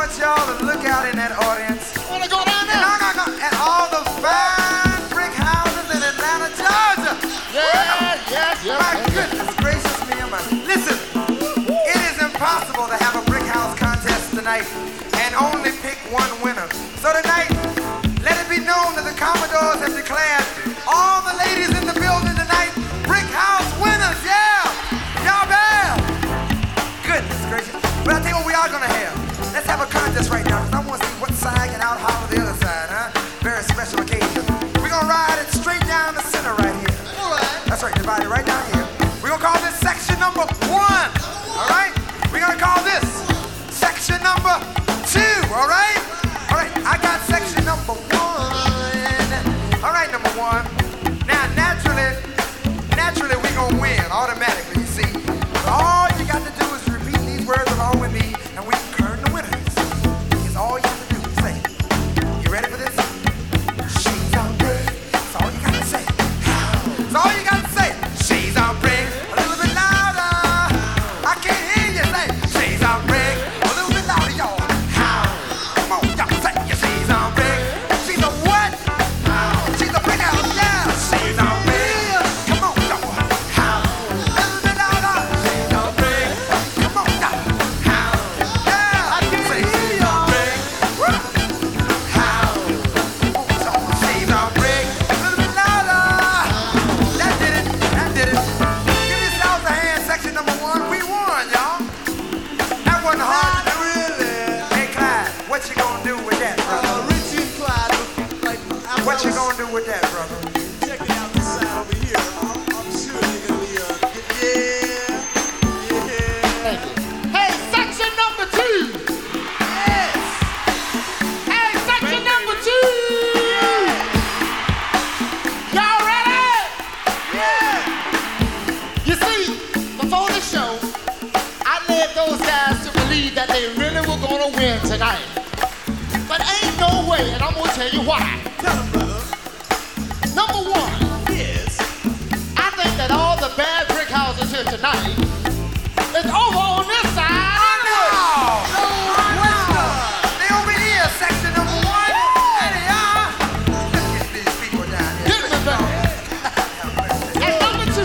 want y'all to look out in that audience. Wanna go down there? No. At all the fine brick houses in Atlanta, Georgia. Yeah. My goodness gracious me. Listen, it is impossible to have a brick house contest tonight and only pick one winner. So tonight, let it be known that the Commodores have declared all the ladies in the building tonight brick house winners. Yeah, y'all bad. Goodness gracious. But I'll tell you what we are gonna have. Let's have a contest right now, because I want to see what side can out holler the other side, huh? Very special occasion. We're gonna ride it straight down the center right here. All right. That's right, divide it right down here. We're gonna call this section number 1. All right? We're gonna call this section number 2. All right? All right, I got section number 1. All right, number 1. Now, naturally, we're gonna win automatically, you see. All you got to do is repeat these words along with me, and we turn the winners. It's all you have to do. Say, you ready for this? She's on brick. That's all you got to say. That's all you got to say. She's on brick. A little bit louder. I can't hear you say. She's on brick. A little bit louder, y'all. How? Come on, y'all say. Yeah, she's on brick. She's a what? She's a brick house. Yeah, she's on brick. Come on, y'all. How? A little bit louder. She's on brick. Come on, y'all. How? Yeah, I can say she's on brick. How? She's on brick. A little bit louder. That did it. Give yourselves a hand, section number 1. We won, y'all. That wasn't hard to do. Really? Hey, Clyde, what you gonna do with that, brother? Richie and Clyde, What you gonna do with that, brother? check it out this side over here. I'm sure they're gonna be yeah. Thank you. Hey, section number 2. Yes. Hey, section number 2. Y'all ready? Yeah. You see, before the show, I led those guys to believe that they really were gonna win tonight. But ain't no way, and I'm gonna tell you why. Tell them, brother. Number 1, Yes. I think that all the bad brick houses here tonight is over on this side. They over here, section number 1. There they are. Let's get these people down here. Get me back. And number 2,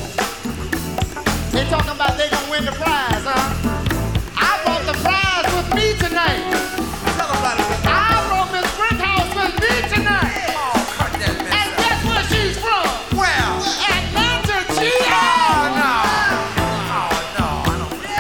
they talking about they gonna win the prize, huh? I brought the prize with me tonight. Tell them about it. I brought Miss Brickhouse with me tonight. Oh, cut that mess And up. guess where she's from? Well, Atlanta, oh, Georgia. no. Oh, no, I don't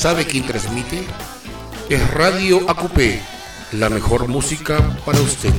¿Sabe quién transmite? Es Radio AQP, la mejor música para usted.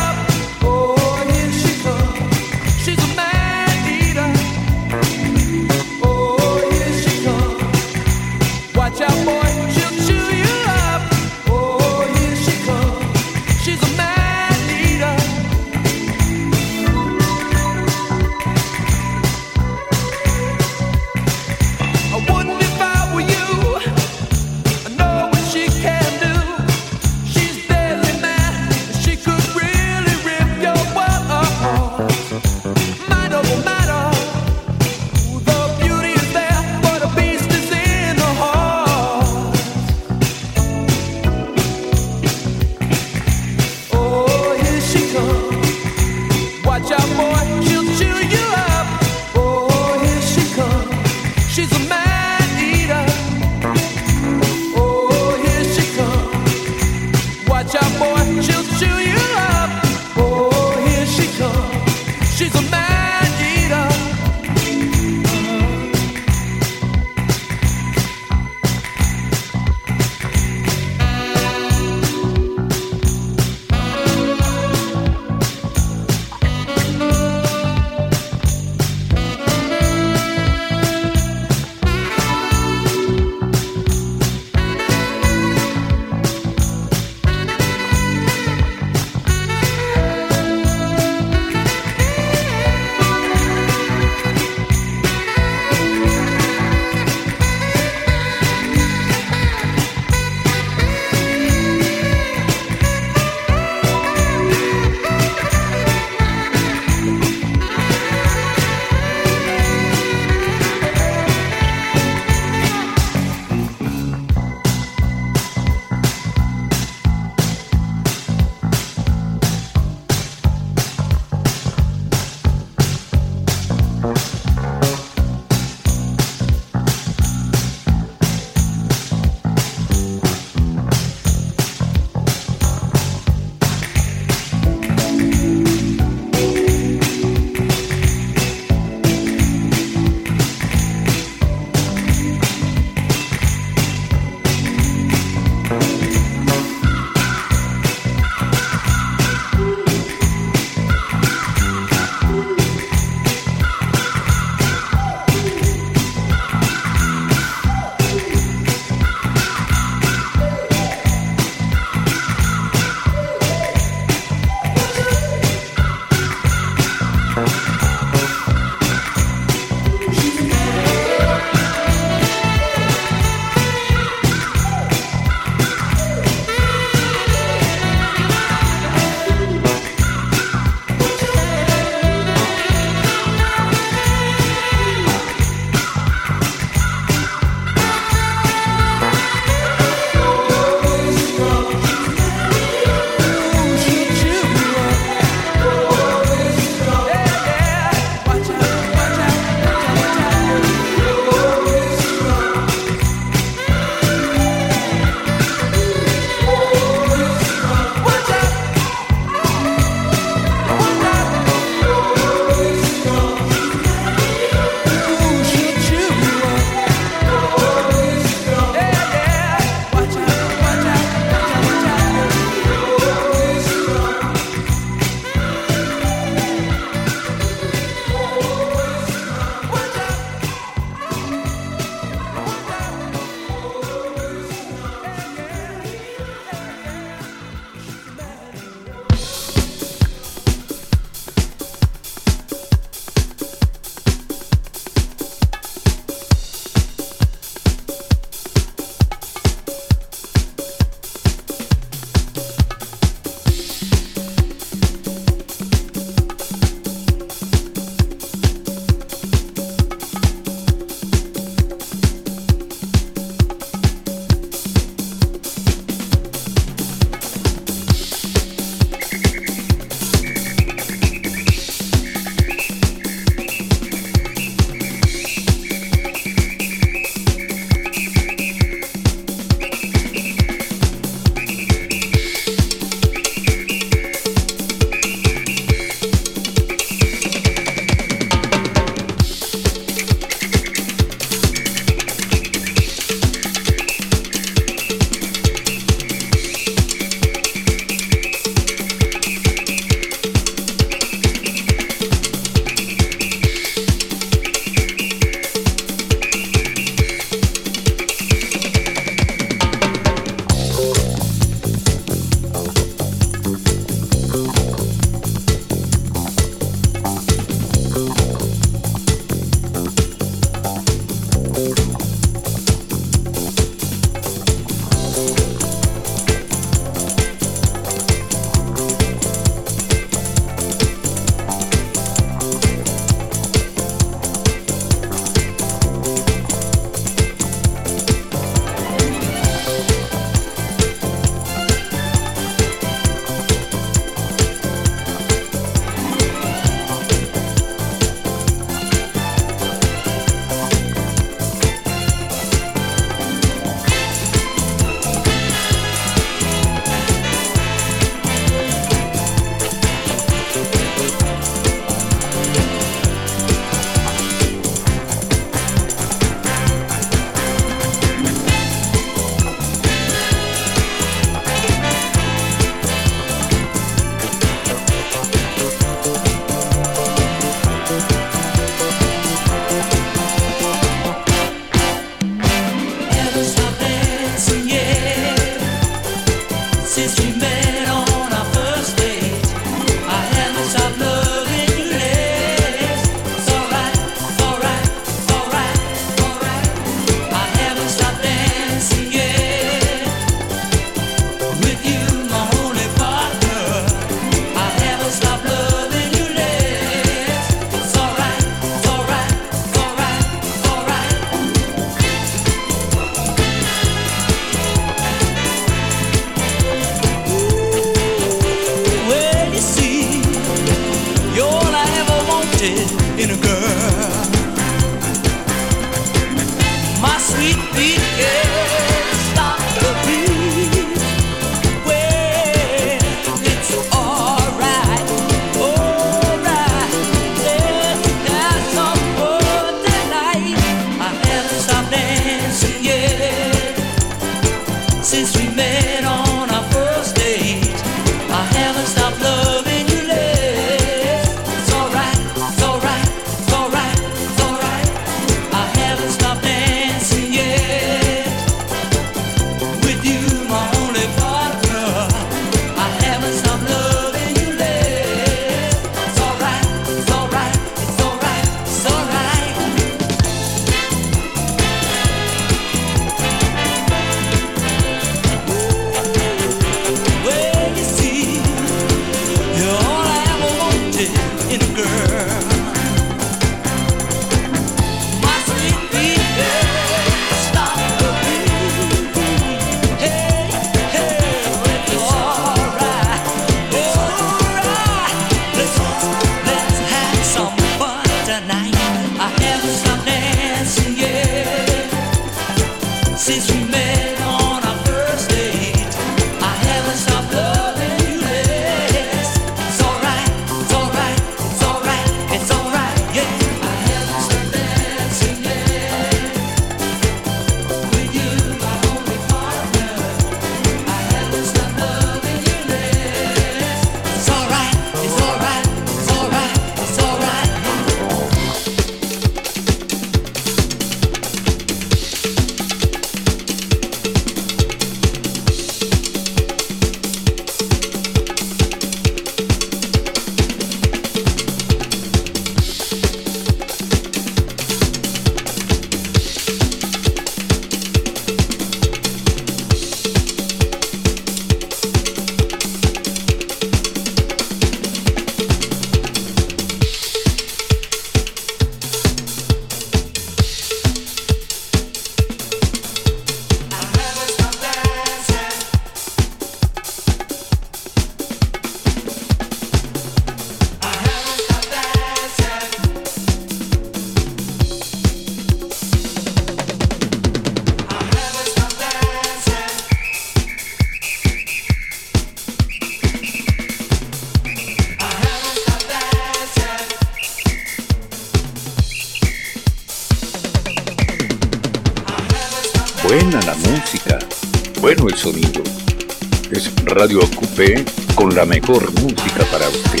Buena la música, bueno el sonido. Es Radio Ocupé con la mejor música para usted.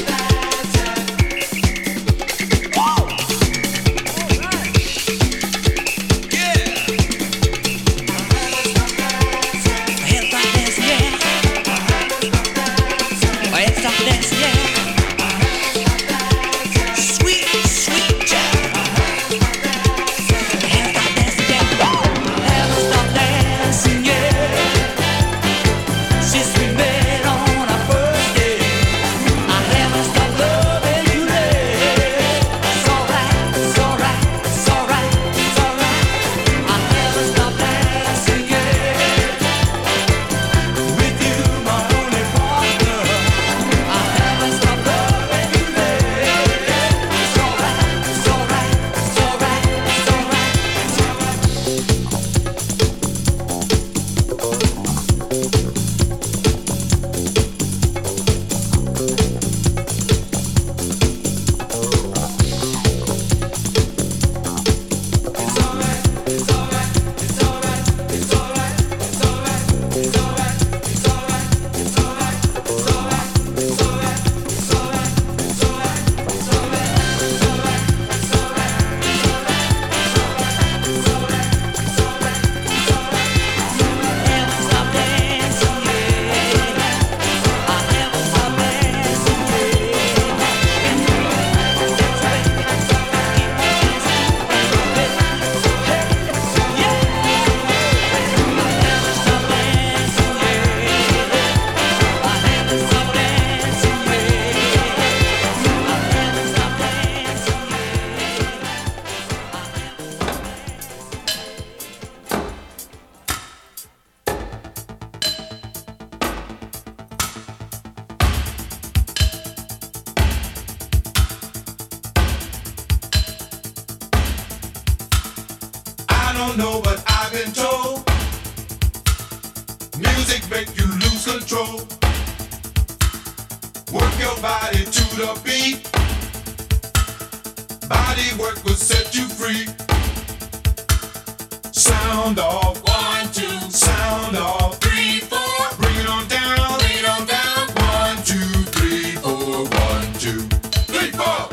don't know, but I've been told music make you lose control. Work your body to the beat. Body work will set you free. Sound off, 1, 2. Sound off, 3, 4. Bring it on down, bring it on down. 1, 2, 3, 4. 1, 2, 3, 4.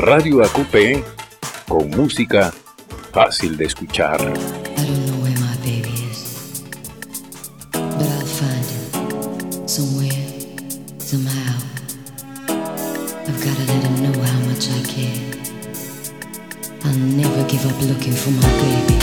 Radio AQP con música fácil de escuchar. I don't know where my baby is, but I'll find him somewhere, somehow. I've gotta let him know how much I care. I'll never give up looking for my baby.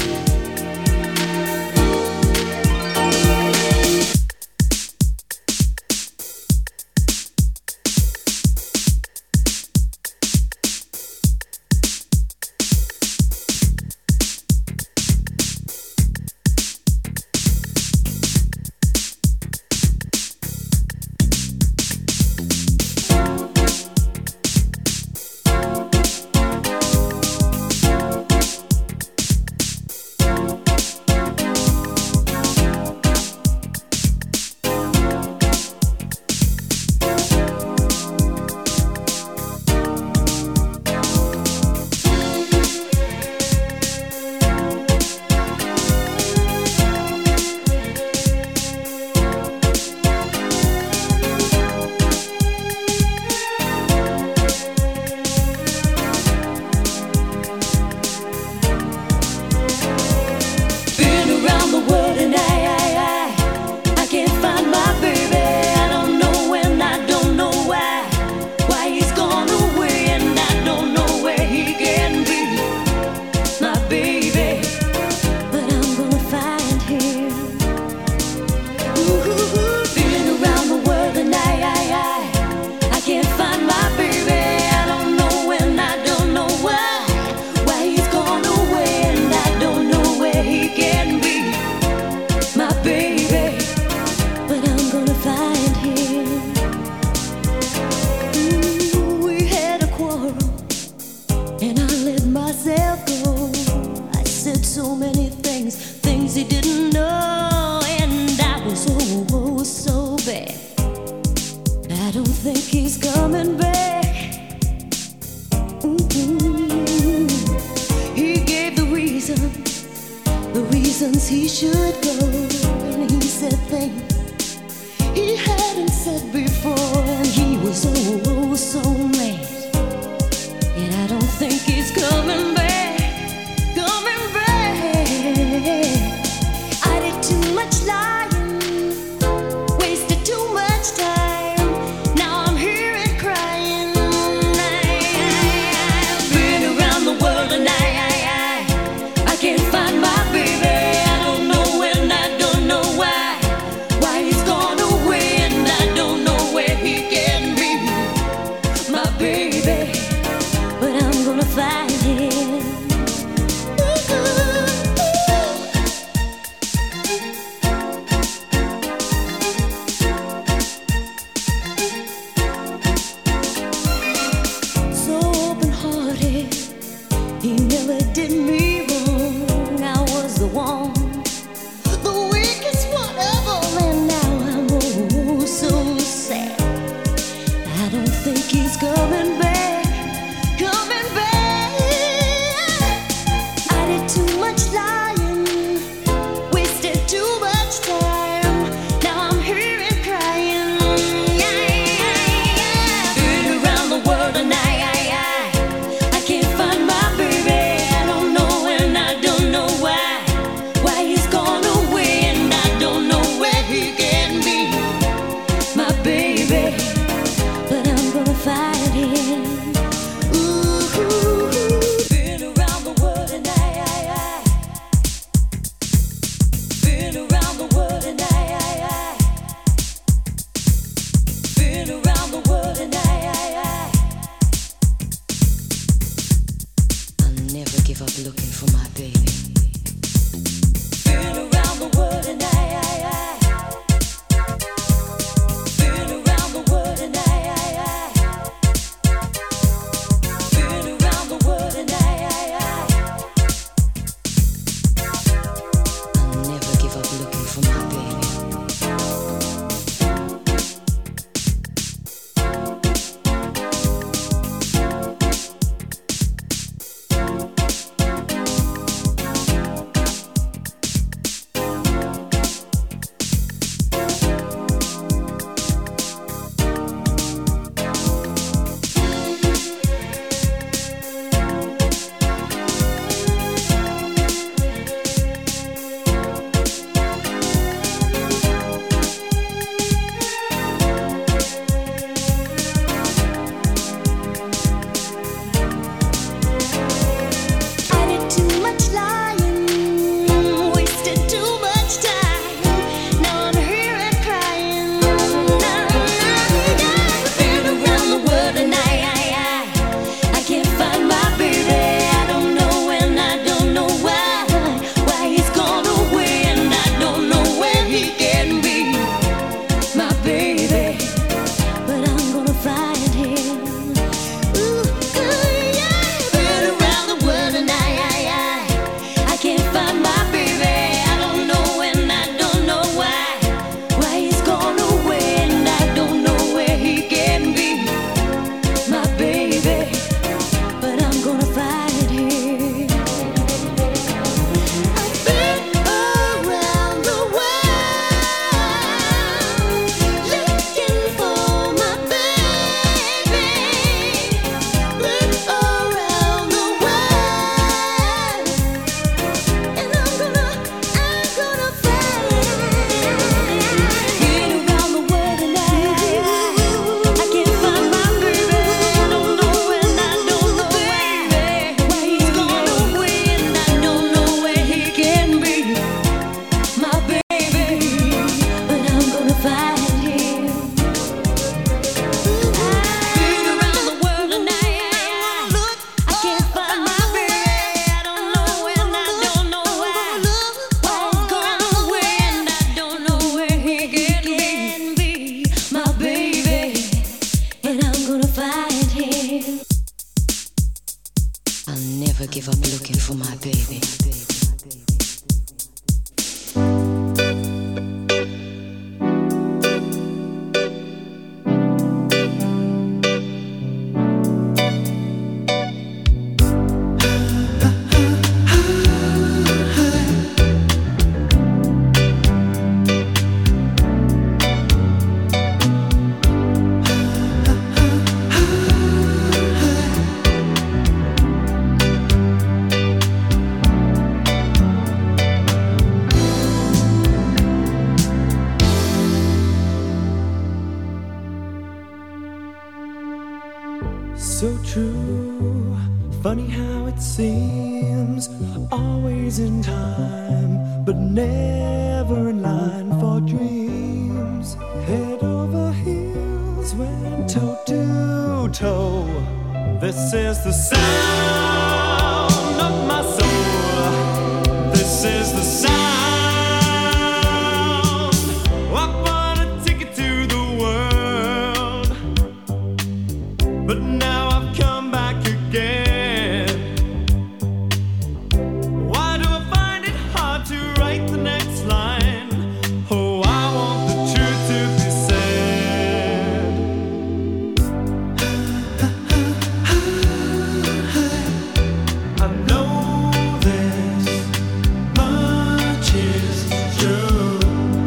always in time, but never in line for dreams. Head over heels, went toe to toe. This is the sound of my soul. This is the sound. I bought a ticket to the world, but now I've come back again. Why do I find it hard to write the next line? Oh, I want the truth to be said. I know this much is true.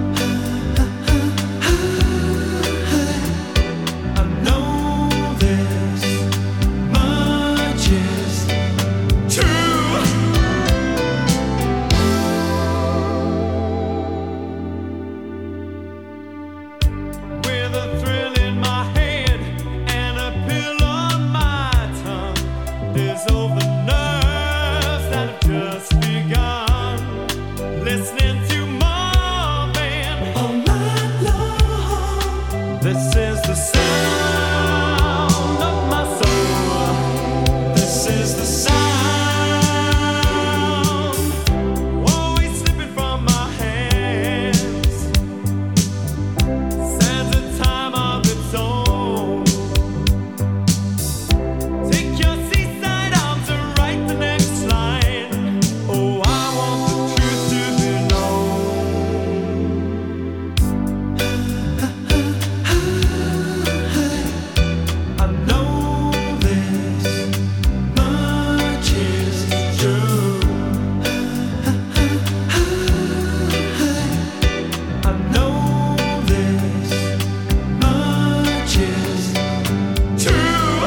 I know this much is true. With a thrill in my head and a pill on my tongue, there's over nerves that have just begun. Listening to Marvin all night long. This is the sound of my soul. This is the sound, always slipping from my hands. Stands a time of its own. Take your seaside arms and write the next line. Oh, I want the truth to be known. I know this much is true. I know this much is true.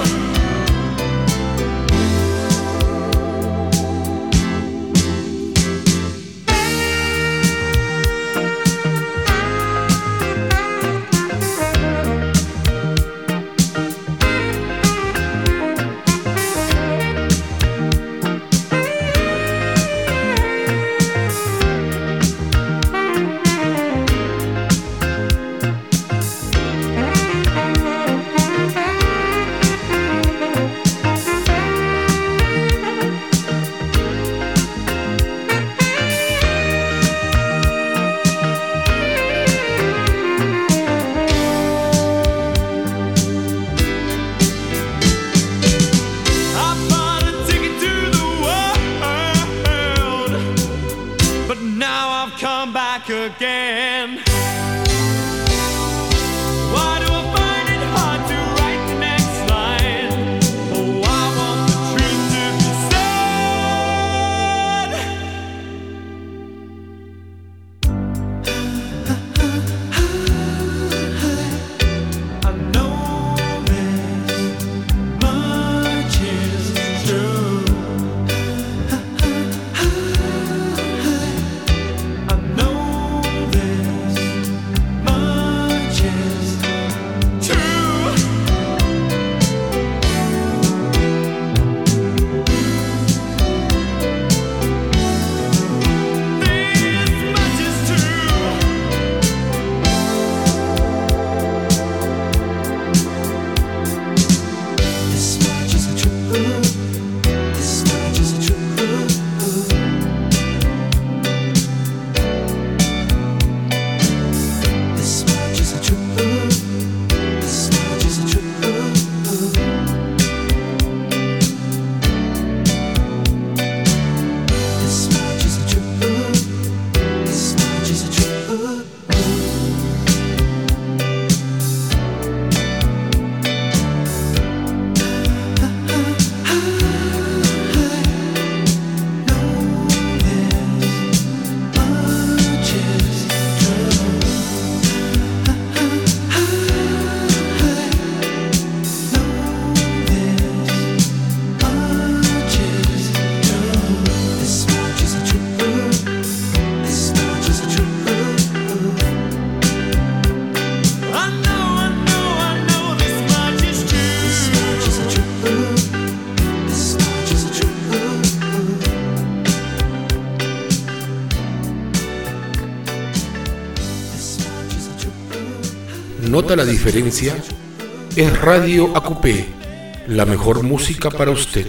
I bought a ticket to the world, but now I've come back again. Why do I find it hard to write the next line? Oh, I want the truth to be said. I know this much is true. I know this ¿Nota la diferencia? Es Radio AQP, la mejor música para usted.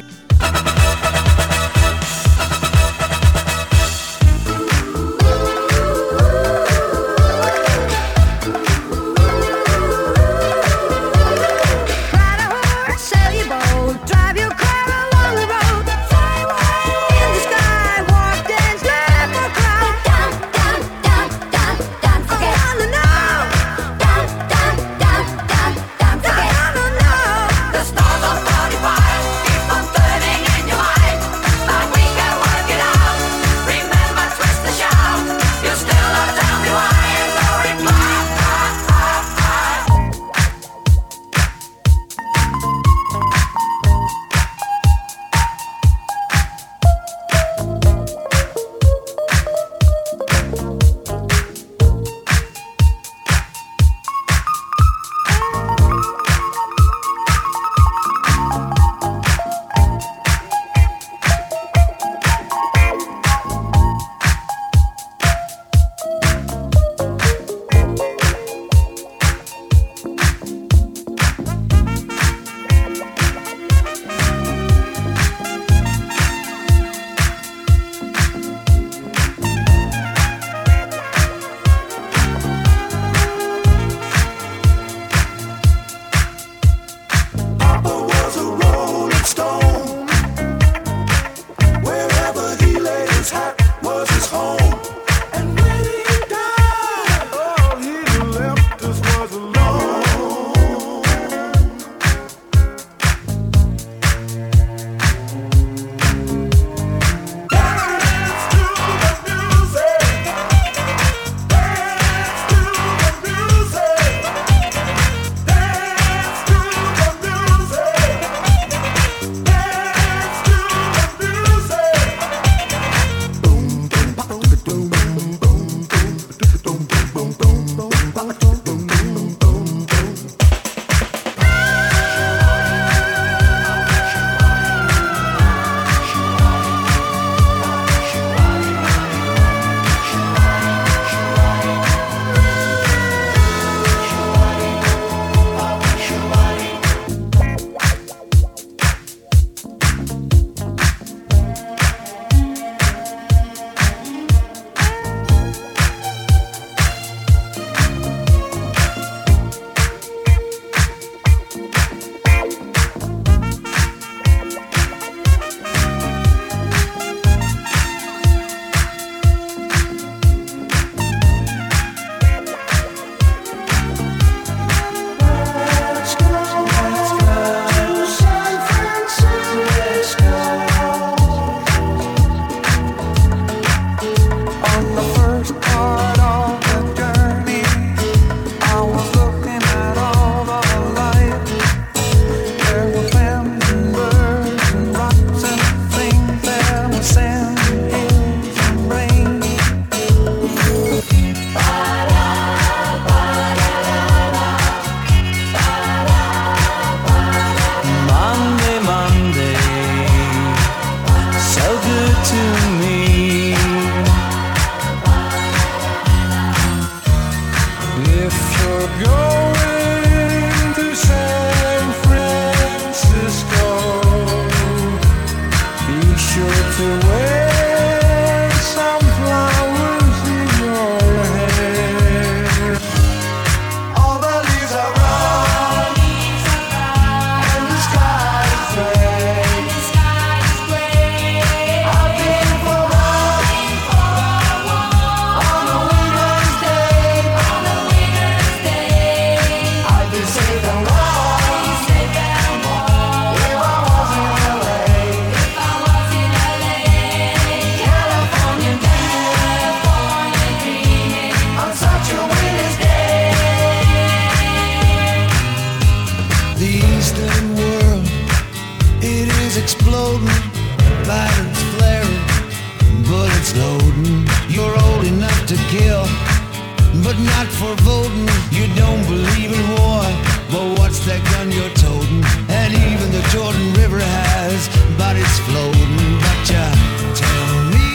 but not for voting. You don't believe in war, but what's that gun you're toting? And even the Jordan River has bodies floating. But you tell me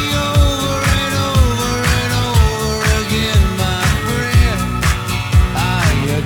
over and over and over again, my friend, are you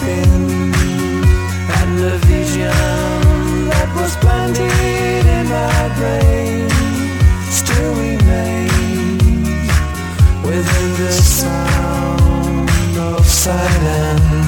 in, and the vision that was planted in my brain still remains within the sound of silence.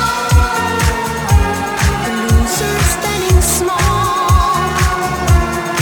Standing small.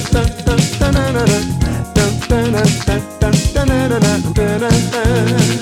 dun, dun, dun, dun, dun, dun, dun, dun, dun, dun, dun, dun, dun, dun, dun.